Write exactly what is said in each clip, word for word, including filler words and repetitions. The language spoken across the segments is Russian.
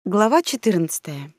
Глава четырнадцатая.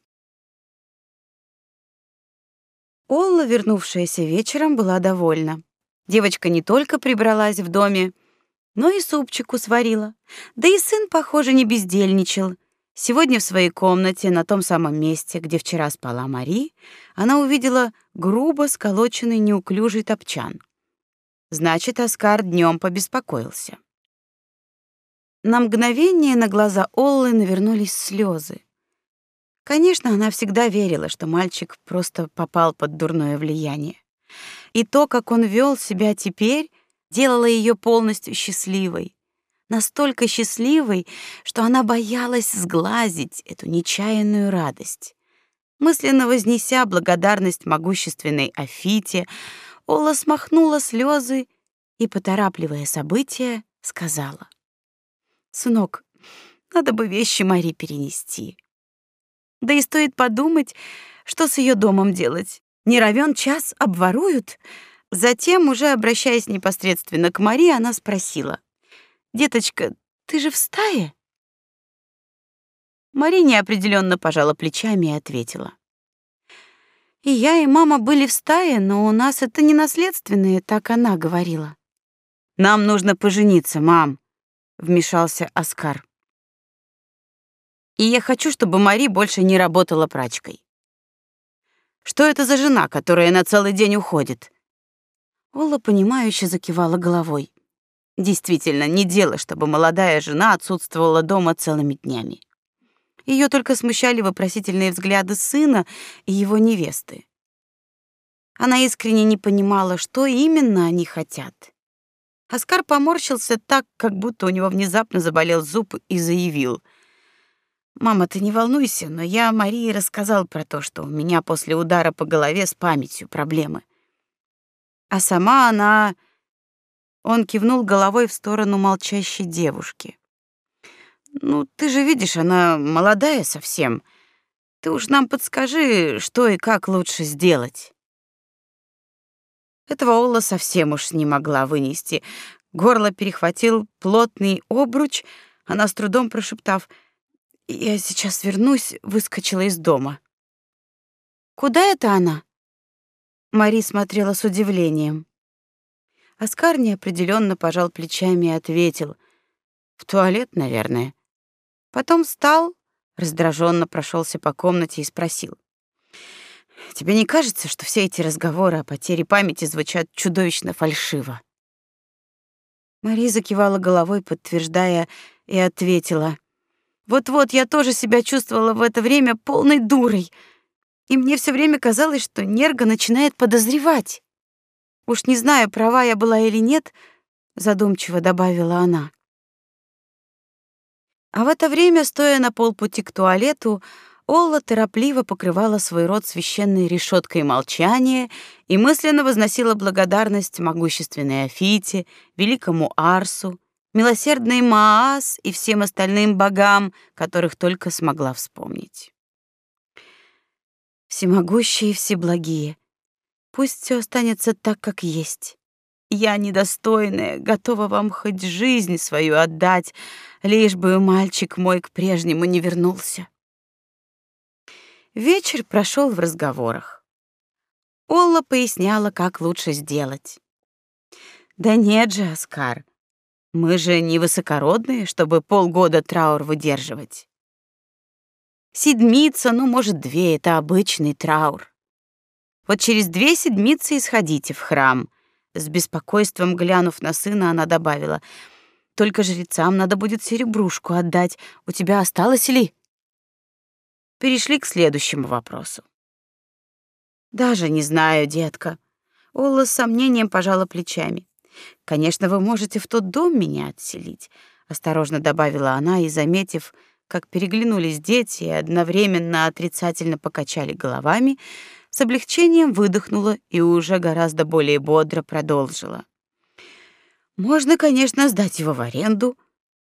Олла, вернувшаяся вечером, была довольна. Девочка не только прибралась в доме, но и супчику сварила. Да и сын, похоже, не бездельничал. Сегодня в своей комнате, на том самом месте, где вчера спала Мари, она увидела грубо сколоченный неуклюжий топчан. Значит, Оскар днем побеспокоился. На мгновение на глаза Оллы навернулись слезы. Конечно, она всегда верила, что мальчик просто попал под дурное влияние. И то, как он вел себя теперь, делало ее полностью счастливой. Настолько счастливой, что она боялась сглазить эту нечаянную радость. Мысленно вознеся благодарность могущественной Афите, Олла смахнула слезы и, поторапливая события, сказала: «Сынок, надо бы вещи Мари перенести. Да и стоит подумать, что с ее домом делать. Не равен час обворуют». Затем, уже обращаясь непосредственно к Мари, она спросила: «Деточка, ты же в стае?» Мари неопределенно пожала плечами и ответила: «И я, и мама были в стае, но у нас это не наследственное, так она говорила». «Нам нужно пожениться, мам», — вмешался Оскар. «И я хочу, чтобы Мари больше не работала прачкой». «Что это за жена, которая на целый день уходит?» Олла, понимающе закивала головой. Действительно, не дело, чтобы молодая жена отсутствовала дома целыми днями. Ее только смущали вопросительные взгляды сына и его невесты. Она искренне не понимала, что именно они хотят. Оскар поморщился так, как будто у него внезапно заболел зуб, и заявил: «Мама, ты не волнуйся, но я Марии рассказал про то, что у меня после удара по голове с памятью проблемы. А сама она...» Он кивнул головой в сторону молчащей девушки. «Ну, ты же видишь, она молодая совсем. Ты уж нам подскажи, что и как лучше сделать». Этого Олла совсем уж не могла вынести. Горло перехватил плотный обруч. Она, с трудом прошептав: «Я сейчас вернусь», выскочила из дома. «Куда это она?» Мари смотрела с удивлением. Оскар неопределенно пожал плечами и ответил: «В туалет, наверное». Потом встал, раздраженно прошелся по комнате и спросил: «Тебе не кажется, что все эти разговоры о потере памяти звучат чудовищно фальшиво?» Мари закивала головой, подтверждая, и ответила: «Вот-вот, я тоже себя чувствовала в это время полной дурой, и мне все время казалось, что Нерга начинает подозревать. Уж не знаю, права я была или нет», — задумчиво добавила она. А в это время, стоя на полпути к туалету, Олла торопливо покрывала свой рот священной решеткой молчания и мысленно возносила благодарность могущественной Афите, великому Арсу, милосердной Маас и всем остальным богам, которых только смогла вспомнить. «Всемогущие и всеблагие, пусть все останется так, как есть. Я, недостойная, готова вам хоть жизнь свою отдать, лишь бы мальчик мой к прежнему не вернулся». Вечер прошел в разговорах. Олла поясняла, как лучше сделать. «Да нет же, Оскар, мы же не высокородные, чтобы полгода траур выдерживать. Седмица, ну, может, две — это обычный траур. Вот через две седмицы и сходите в храм». С беспокойством глянув на сына, она добавила: «Только жрецам надо будет серебрушку отдать. У тебя осталось ли?» Перешли к следующему вопросу. «Даже не знаю, детка». Олла с сомнением пожала плечами. «Конечно, вы можете в тот дом меня отселить», — осторожно добавила она, и, заметив, как переглянулись дети и одновременно отрицательно покачали головами, с облегчением выдохнула и уже гораздо более бодро продолжила: «Можно, конечно, сдать его в аренду.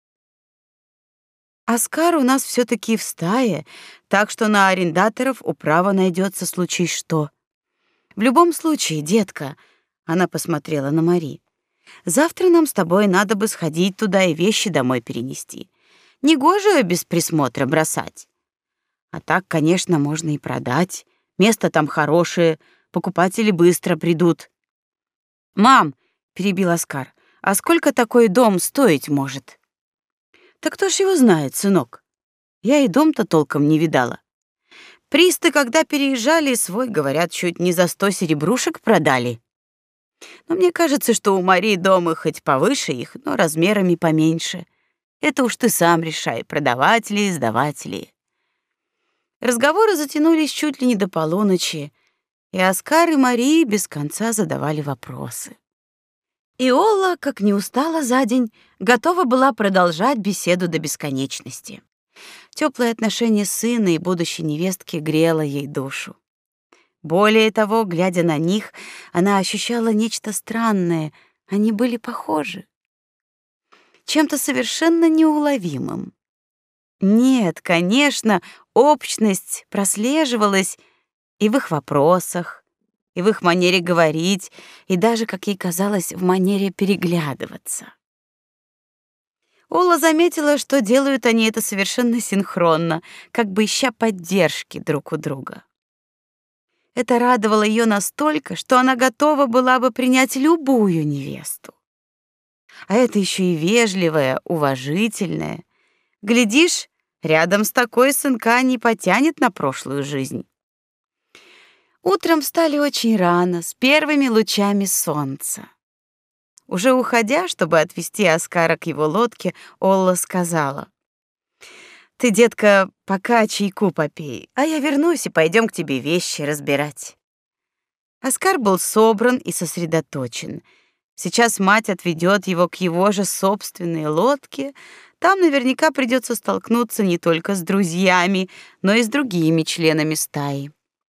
Оскар у нас все таки в стае, так что на арендаторов управа найдется, случай что. В любом случае, детка», — она посмотрела на Мари, «завтра нам с тобой надо бы сходить туда и вещи домой перенести. Негоже без присмотра бросать. А так, конечно, можно и продать. Место там хорошее, покупатели быстро придут. Мам, перебил Оскар, а сколько такой дом стоить может? Так кто ж его знает, сынок? Я и дом-то толком не видала. Присты, когда переезжали, свой, говорят, чуть не за сто серебрушек продали. Но мне кажется, что у Марии дома хоть повыше их, но размерами поменьше. Это уж ты сам решай, продавать ли, сдавать ли. Разговоры затянулись чуть ли не до полуночи, и Оскар и Мария без конца задавали вопросы. И Олла, как не устала за день, готова была продолжать беседу до бесконечности. Теплое отношение сына и будущей невестки грело ей душу. Более того, глядя на них, она ощущала нечто странное, они были похожи. Чем-то совершенно неуловимым. Нет, конечно, общность прослеживалась и в их вопросах, и в их манере говорить, и даже, как ей казалось, в манере переглядываться. Ола заметила, что делают они это совершенно синхронно, как бы ища поддержки друг у друга. Это радовало ее настолько, что она готова была бы принять любую невесту. А это еще и вежливая, уважительная. Глядишь, рядом с такой сынка не потянет на прошлую жизнь. Утром встали очень рано, с первыми лучами солнца. Уже уходя, чтобы отвезти Оскара к его лодке, Олла сказала: «Ты, детка, пока чайку попей, а я вернусь и пойдем к тебе вещи разбирать». Оскар был собран и сосредоточен. Сейчас мать отведет его к его же собственной лодке. Там наверняка придется столкнуться не только с друзьями, но и с другими членами стаи.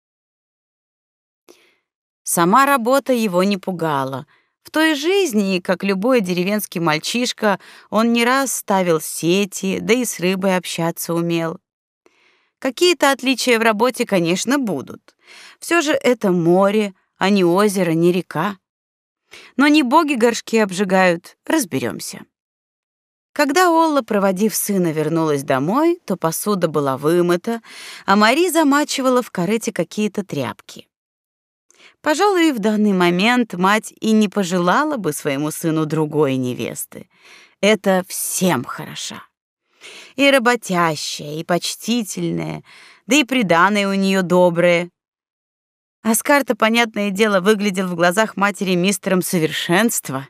Сама работа его не пугала. В той жизни, как любой деревенский мальчишка, он не раз ставил сети, да и с рыбой общаться умел. Какие-то отличия в работе, конечно, будут. Все же это море, а не озеро, не река. Но не боги горшки обжигают, разберемся. Когда Олла, проводив сына, вернулась домой, то посуда была вымыта, а Мари замачивала в корыте какие-то тряпки. Пожалуй, в данный момент мать и не пожелала бы своему сыну другой невесты. Это всем хороша. И работящая, и почтительная, да и приданое у нее доброе. Оскар-то, понятное дело, выглядел в глазах матери мистером совершенства.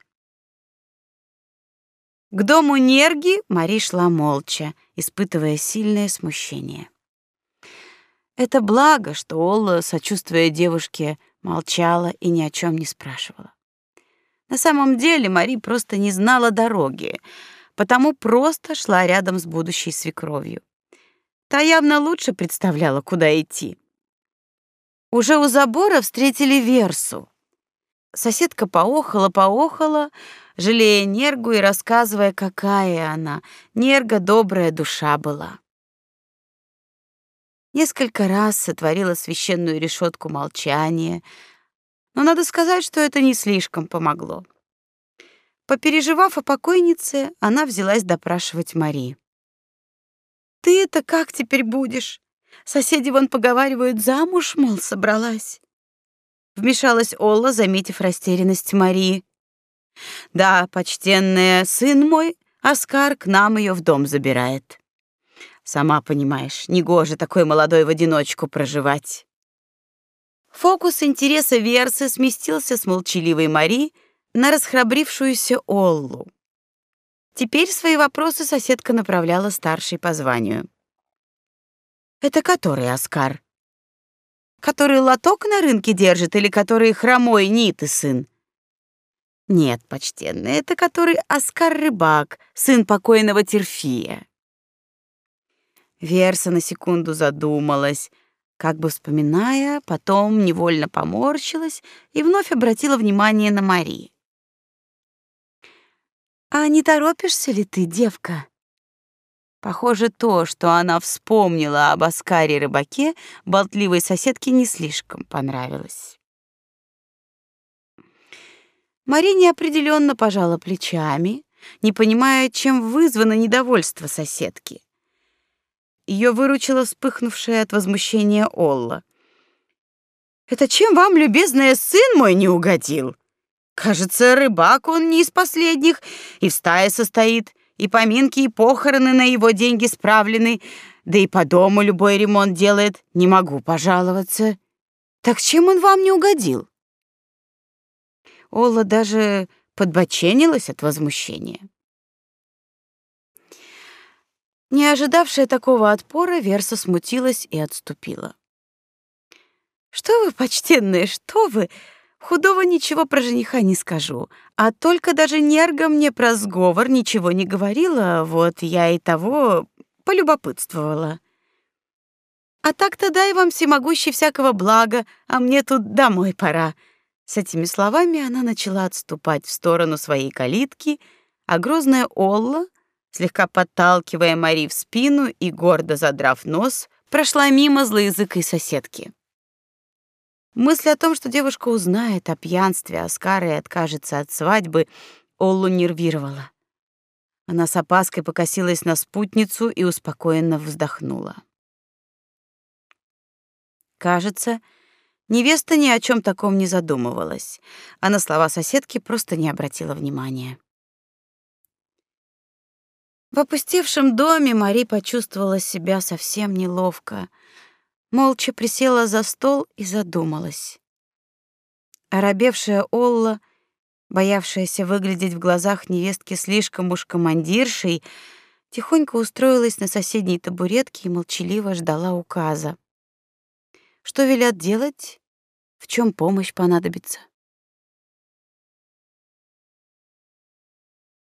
К дому Нерги Мари шла молча, испытывая сильное смущение. Это благо, что Олла, сочувствуя девушке, молчала и ни о чем не спрашивала. На самом деле Мари просто не знала дороги, потому просто шла рядом с будущей свекровью. Та явно лучше представляла, куда идти. Уже у забора встретили Версу. Соседка поохала-поохала, жалея Нергу и рассказывая, какая она. Нерга добрая душа была. Несколько раз сотворила священную решетку молчания, но надо сказать, что это не слишком помогло. Попереживав о покойнице, она взялась допрашивать Мари. «Ты это как теперь будешь? Соседи вон поговаривают, замуж, мол, собралась». Вмешалась Олла, заметив растерянность Марии. «Да, почтенная, сын мой, Оскар, к нам ее в дом забирает. Сама понимаешь, негоже такой молодой в одиночку проживать». Фокус интереса Версы сместился с молчаливой Мари на расхрабрившуюся Оллу. Теперь свои вопросы соседка направляла старшей по званию. «Это который Оскар? Который лоток на рынке держит или который хромой Ниты сын?» «Нет, почтенный, это который Оскар-рыбак, сын покойного Терфия». Верса на секунду задумалась, как бы вспоминая, потом невольно поморщилась и вновь обратила внимание на Мари. «А не торопишься ли ты, девка?» Похоже, то, что она вспомнила об Оскаре-рыбаке, болтливой соседке не слишком понравилось. Мари неопределенно пожала плечами, не понимая, чем вызвано недовольство соседки. Ее выручила вспыхнувшая от возмущения Олла. «Это чем вам, любезная, сын мой не угодил? Кажется, рыбак он не из последних, и в стае состоит, и поминки, и похороны на его деньги справлены, да и по дому любой ремонт делает, не могу пожаловаться. Так чем он вам не угодил?» Олла даже подбоченилась от возмущения. Не ожидавшая такого отпора, Верса смутилась и отступила. «Что вы, почтенные, что вы? Худого ничего про жениха не скажу, а только даже Нерга мне про сговор ничего не говорила, вот я и того полюбопытствовала. А так-то дай вам всемогущий всякого блага, а мне тут домой пора». С этими словами она начала отступать в сторону своей калитки, а грозная Олла, слегка подталкивая Мари в спину и гордо задрав нос, прошла мимо злоязыкой соседки. Мысль о том, что девушка узнает о пьянстве Оскара и откажется от свадьбы, Оллу нервировала. Она с опаской покосилась на спутницу и успокоенно вздохнула. Кажется, невеста ни о чем таком не задумывалась, а на слова соседки просто не обратила внимания. В опустевшем доме Мари почувствовала себя совсем неловко. Молча присела за стол и задумалась. Оробевшая Олла, боявшаяся выглядеть в глазах невестки слишком уж командиршей, тихонько устроилась на соседней табуретке и молчаливо ждала указа. Что велят делать, в чем помощь понадобится.